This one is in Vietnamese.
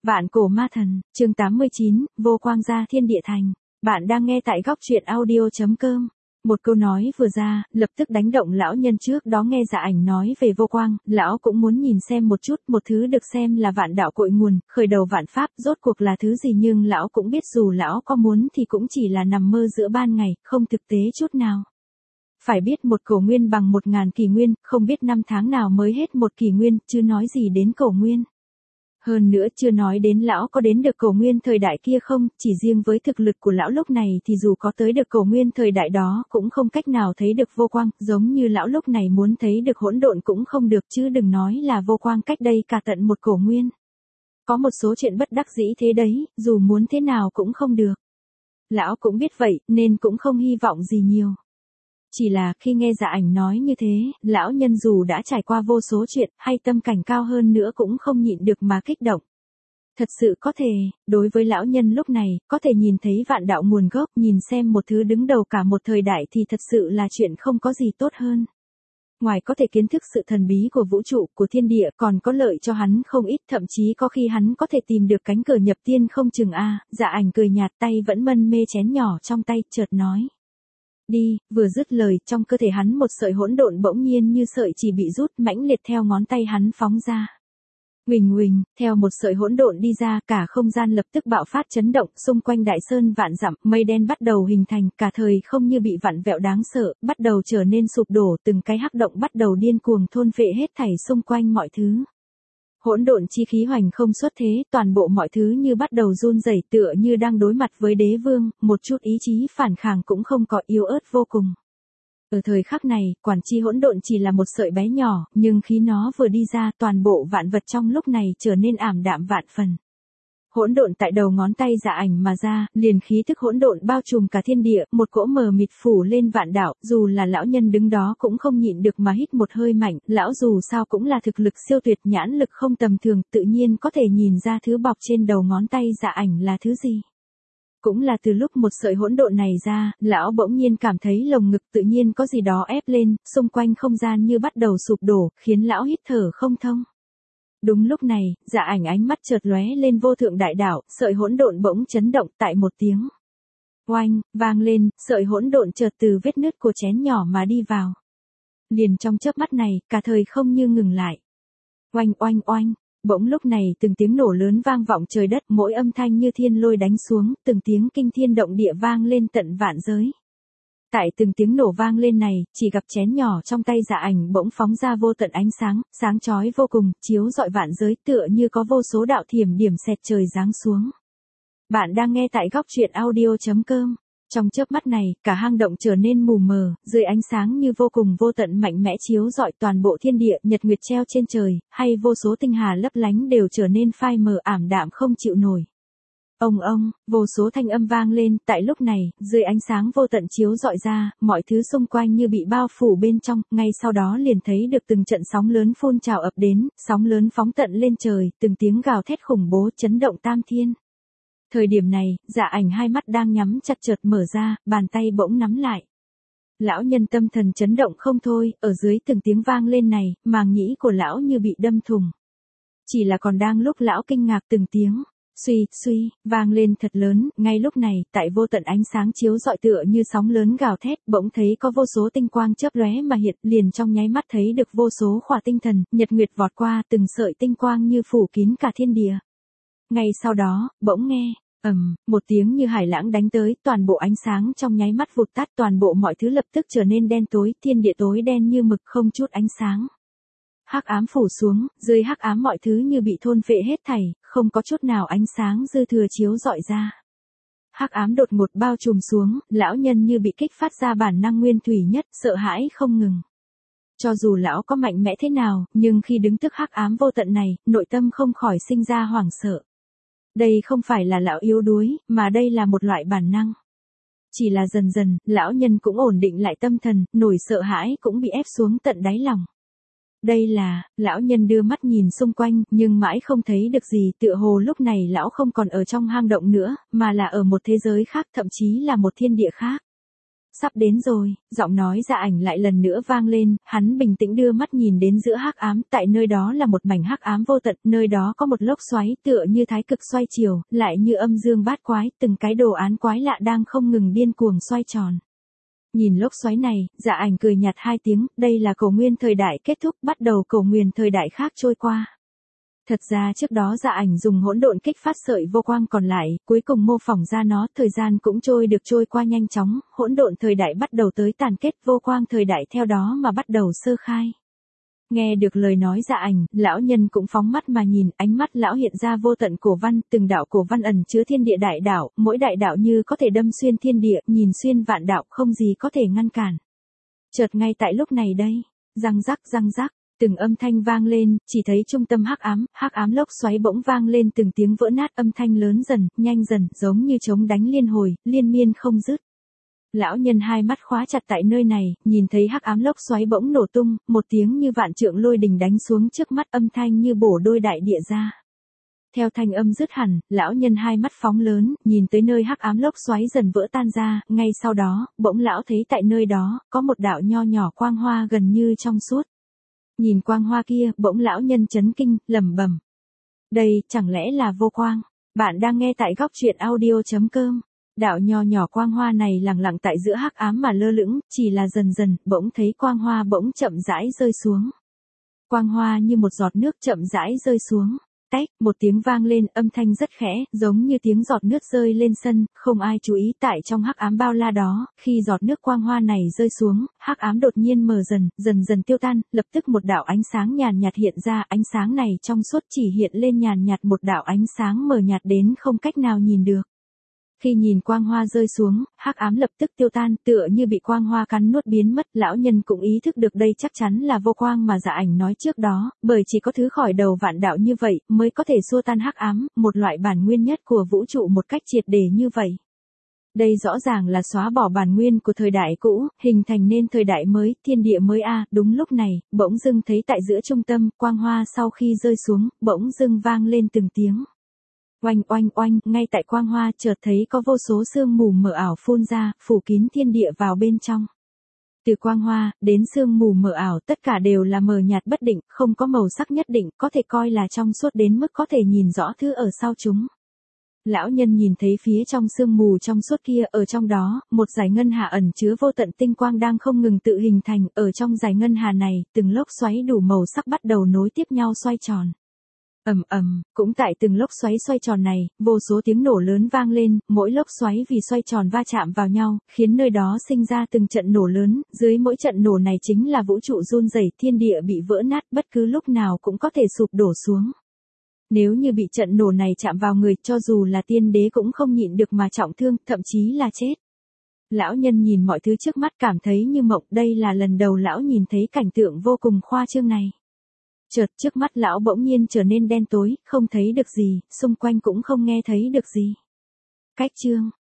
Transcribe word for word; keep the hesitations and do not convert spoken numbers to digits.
Vạn cổ ma thần, chương tám mươi chín, vô quang gia thiên địa thành. Bạn đang nghe tại góc truyện audio.com. Một câu nói vừa ra, lập tức đánh động lão nhân trước đó nghe Dạ Ảnh nói về vô quang, lão cũng muốn nhìn xem một chút, một thứ được xem là vạn đạo cội nguồn, khởi đầu vạn pháp, rốt cuộc là thứ gì, nhưng lão cũng biết dù lão có muốn thì cũng chỉ là nằm mơ giữa ban ngày, không thực tế chút nào. Phải biết một cổ nguyên bằng một ngàn kỷ nguyên, không biết năm tháng nào mới hết một kỷ nguyên, chứ nói gì đến cổ nguyên. Hơn nữa chưa nói đến lão có đến được cổ nguyên thời đại kia không, chỉ riêng với thực lực của lão lúc này thì dù có tới được cổ nguyên thời đại đó cũng không cách nào thấy được vô quang, giống như lão lúc này muốn thấy được hỗn độn cũng không được, chứ đừng nói là vô quang cách đây cả tận một cổ nguyên. Có một số chuyện bất đắc dĩ thế đấy, dù muốn thế nào cũng không được. Lão cũng biết vậy, nên cũng không hy vọng gì nhiều. Chỉ là khi nghe Dạ Ảnh nói như thế, lão nhân dù đã trải qua vô số chuyện, hay tâm cảnh cao hơn nữa cũng không nhịn được mà kích động. Thật sự có thể, đối với lão nhân lúc này, có thể nhìn thấy vạn đạo nguồn gốc, nhìn xem một thứ đứng đầu cả một thời đại thì thật sự là chuyện không có gì tốt hơn. Ngoài có thể kiến thức sự thần bí của vũ trụ, của thiên địa, còn có lợi cho hắn không ít, thậm chí có khi hắn có thể tìm được cánh cửa nhập tiên không chừng a. À. Dạ Ảnh cười nhạt, tay vẫn mân mê chén nhỏ trong tay, chợt nói. Đi, vừa dứt lời, trong cơ thể hắn một sợi hỗn độn bỗng nhiên như sợi chỉ bị rút, mãnh liệt theo ngón tay hắn phóng ra. Huỳnh huỳnh, theo một sợi hỗn độn đi ra, cả không gian lập tức bạo phát chấn động, xung quanh đại sơn vạn dặm, mây đen bắt đầu hình thành, cả thời không như bị vặn vẹo đáng sợ, bắt đầu trở nên sụp đổ, từng cái hắc động bắt đầu điên cuồng thôn phệ hết thảy xung quanh mọi thứ. Hỗn độn chi khí hoành không xuất thế, toàn bộ mọi thứ như bắt đầu run rẩy, tựa như đang đối mặt với đế vương, một chút ý chí phản kháng cũng không có, yếu ớt vô cùng. Ở thời khắc này, quản chi hỗn độn chỉ là một sợi bé nhỏ, nhưng khi nó vừa đi ra, toàn bộ vạn vật trong lúc này trở nên ảm đạm vạn phần. Hỗn độn tại đầu ngón tay Dạ Ảnh mà ra, liền khí thức hỗn độn bao trùm cả thiên địa, một cỗ mờ mịt phủ lên vạn đạo, dù là lão nhân đứng đó cũng không nhịn được mà hít một hơi mạnh, lão dù sao cũng là thực lực siêu tuyệt, nhãn lực không tầm thường, tự nhiên có thể nhìn ra thứ bọc trên đầu ngón tay Dạ Ảnh là thứ gì. Cũng là từ lúc một sợi hỗn độn này ra, lão bỗng nhiên cảm thấy lồng ngực tự nhiên có gì đó ép lên, xung quanh không gian như bắt đầu sụp đổ, khiến lão hít thở không thông. Đúng lúc này, Dạ Ảnh ánh mắt chợt lóe lên vô thượng đại đạo, sợi hỗn độn bỗng chấn động, tại một tiếng oanh vang lên, sợi hỗn độn chợt từ vết nứt của chén nhỏ mà đi vào. Liền trong chớp mắt này, cả thời không như ngừng lại. Oanh oanh oanh, bỗng lúc này từng tiếng nổ lớn vang vọng trời đất, mỗi âm thanh như thiên lôi đánh xuống, từng tiếng kinh thiên động địa vang lên tận vạn giới. Tại từng tiếng nổ vang lên này, chỉ gặp chén nhỏ trong tay Dạ Ảnh bỗng phóng ra vô tận ánh sáng, sáng chói vô cùng, chiếu rọi vạn giới, tựa như có vô số đạo thiểm điểm xẹt trời giáng xuống. Bạn đang nghe tại góc truyện audio.com. Trong chớp mắt này, cả hang động trở nên mù mờ, dưới ánh sáng như vô cùng vô tận mạnh mẽ chiếu rọi toàn bộ thiên địa, nhật nguyệt treo trên trời, hay vô số tinh hà lấp lánh đều trở nên phai mờ ảm đạm không chịu nổi. Ông ông, vô số thanh âm vang lên, tại lúc này, dưới ánh sáng vô tận chiếu rọi ra, mọi thứ xung quanh như bị bao phủ bên trong, ngay sau đó liền thấy được từng trận sóng lớn phun trào ập đến, sóng lớn phóng tận lên trời, từng tiếng gào thét khủng bố chấn động tam thiên. Thời điểm này, Dạ Ảnh hai mắt đang nhắm chặt chợt mở ra, bàn tay bỗng nắm lại. Lão nhân tâm thần chấn động không thôi, ở dưới từng tiếng vang lên này, màng nhĩ của lão như bị đâm thủng. Chỉ là còn đang lúc lão kinh ngạc từng tiếng suy, suy, vang lên thật lớn, ngay lúc này, tại vô tận ánh sáng chiếu rọi tựa như sóng lớn gào thét, bỗng thấy có vô số tinh quang chớp lóe mà hiện, liền trong nháy mắt thấy được vô số khỏa tinh thần, nhật nguyệt vọt qua, từng sợi tinh quang như phủ kín cả thiên địa. Ngay sau đó, bỗng nghe, ầm, một tiếng như hải lãng đánh tới, toàn bộ ánh sáng trong nháy mắt vụt tắt, toàn bộ mọi thứ lập tức trở nên đen tối, thiên địa tối đen như mực không chút ánh sáng. Hắc ám phủ xuống, dưới hắc ám mọi thứ như bị thôn phệ hết thảy, không có chút nào ánh sáng dư thừa chiếu rọi ra. Hắc ám đột ngột bao trùm xuống, lão nhân như bị kích phát ra bản năng nguyên thủy nhất, sợ hãi không ngừng. Cho dù lão có mạnh mẽ thế nào, nhưng khi đứng trước hắc ám vô tận này, nội tâm không khỏi sinh ra hoảng sợ. Đây không phải là lão yếu đuối, mà đây là một loại bản năng. Chỉ là dần dần, lão nhân cũng ổn định lại tâm thần, nỗi sợ hãi cũng bị ép xuống tận đáy lòng. Đây là, lão nhân đưa mắt nhìn xung quanh, nhưng mãi không thấy được gì, tựa hồ lúc này lão không còn ở trong hang động nữa, mà là ở một thế giới khác, thậm chí là một thiên địa khác. Sắp đến rồi, giọng nói Dạ Ảnh lại lần nữa vang lên, hắn bình tĩnh đưa mắt nhìn đến giữa hắc ám, tại nơi đó là một mảnh hắc ám vô tận, nơi đó có một lốc xoáy tựa như thái cực xoay chiều, lại như âm dương bát quái, từng cái đồ án quái lạ đang không ngừng điên cuồng xoay tròn. Nhìn lốc xoáy này, Dạ Ảnh cười nhạt hai tiếng, đây là cổ nguyên thời đại kết thúc, bắt đầu cổ nguyên thời đại khác trôi qua. Thật ra trước đó Dạ Ảnh dùng hỗn độn kích phát sợi vô quang còn lại, cuối cùng mô phỏng ra nó, thời gian cũng trôi được trôi qua nhanh chóng, hỗn độn thời đại bắt đầu tới tàn kết, vô quang thời đại theo đó mà bắt đầu sơ khai. Nghe được lời nói Dạ Ảnh, lão nhân cũng phóng mắt mà nhìn, ánh mắt lão hiện ra vô tận cổ văn, từng đạo cổ văn ẩn chứa thiên địa đại đạo, mỗi đại đạo như có thể đâm xuyên thiên địa, nhìn xuyên vạn đạo, không gì có thể ngăn cản. Chợt ngay tại lúc này đây, răng rắc răng rắc, từng âm thanh vang lên, chỉ thấy trung tâm hắc ám, hắc ám lốc xoáy bỗng vang lên từng tiếng vỡ nát, âm thanh lớn dần, nhanh dần, giống như trống đánh liên hồi, liên miên không dứt. Lão nhân hai mắt khóa chặt tại nơi này, nhìn thấy hắc ám lốc xoáy bỗng nổ tung, một tiếng như vạn trượng lôi đình đánh xuống trước mắt, âm thanh như bổ đôi đại địa ra. Theo thanh âm dứt hẳn, lão nhân hai mắt phóng lớn, nhìn tới nơi hắc ám lốc xoáy dần vỡ tan ra, ngay sau đó, bỗng lão thấy tại nơi đó, có một đạo nho nhỏ quang hoa gần như trong suốt. Nhìn quang hoa kia, bỗng lão nhân chấn kinh, lẩm bẩm. Đây, chẳng lẽ là vô quang? Bạn đang nghe tại góc truyện audio chấm com. Đạo nho nhỏ quang hoa này lẳng lặng tại giữa hắc ám mà lơ lửng, chỉ là dần dần, bỗng thấy quang hoa bỗng chậm rãi rơi xuống. Quang hoa như một giọt nước chậm rãi rơi xuống. Tách, một tiếng vang lên, âm thanh rất khẽ, giống như tiếng giọt nước rơi lên sân, không ai chú ý tại trong hắc ám bao la đó, khi giọt nước quang hoa này rơi xuống, hắc ám đột nhiên mờ dần, dần dần tiêu tan, lập tức một đạo ánh sáng nhàn nhạt hiện ra, ánh sáng này trong suốt chỉ hiện lên nhàn nhạt một đạo ánh sáng mờ nhạt đến không cách nào nhìn được. Khi nhìn quang hoa rơi xuống, hắc ám lập tức tiêu tan, tựa như bị quang hoa cắn nuốt biến mất, lão nhân cũng ý thức được đây chắc chắn là vô quang mà Dạ Ảnh nói trước đó, bởi chỉ có thứ khỏi đầu vạn đạo như vậy, mới có thể xua tan hắc ám, một loại bản nguyên nhất của vũ trụ một cách triệt để như vậy. Đây rõ ràng là xóa bỏ bản nguyên của thời đại cũ, hình thành nên thời đại mới, thiên địa mới a. À, đúng lúc này, bỗng dưng thấy tại giữa trung tâm, quang hoa sau khi rơi xuống, bỗng dưng vang lên từng tiếng. Oanh oanh oanh, ngay tại quang hoa chợt thấy có vô số sương mù mờ ảo phun ra, phủ kín thiên địa vào bên trong. Từ quang hoa, đến sương mù mờ ảo tất cả đều là mờ nhạt bất định, không có màu sắc nhất định, có thể coi là trong suốt đến mức có thể nhìn rõ thứ ở sau chúng. Lão nhân nhìn thấy phía trong sương mù trong suốt kia, ở trong đó, một dải ngân hà ẩn chứa vô tận tinh quang đang không ngừng tự hình thành, ở trong dải ngân hà này, từng lốc xoáy đủ màu sắc bắt đầu nối tiếp nhau xoay tròn. Ầm ầm, cũng tại từng lốc xoáy xoay tròn này, vô số tiếng nổ lớn vang lên, mỗi lốc xoáy vì xoay tròn va chạm vào nhau, khiến nơi đó sinh ra từng trận nổ lớn, dưới mỗi trận nổ này chính là vũ trụ run rẩy, thiên địa bị vỡ nát, bất cứ lúc nào cũng có thể sụp đổ xuống. Nếu như bị trận nổ này chạm vào người, cho dù là tiên đế cũng không nhịn được mà trọng thương, thậm chí là chết. Lão nhân nhìn mọi thứ trước mắt cảm thấy như mộng, đây là lần đầu lão nhìn thấy cảnh tượng vô cùng khoa trương này. Chợt trước mắt lão bỗng nhiên trở nên đen tối, không thấy được gì, xung quanh cũng không nghe thấy được gì. Cách chương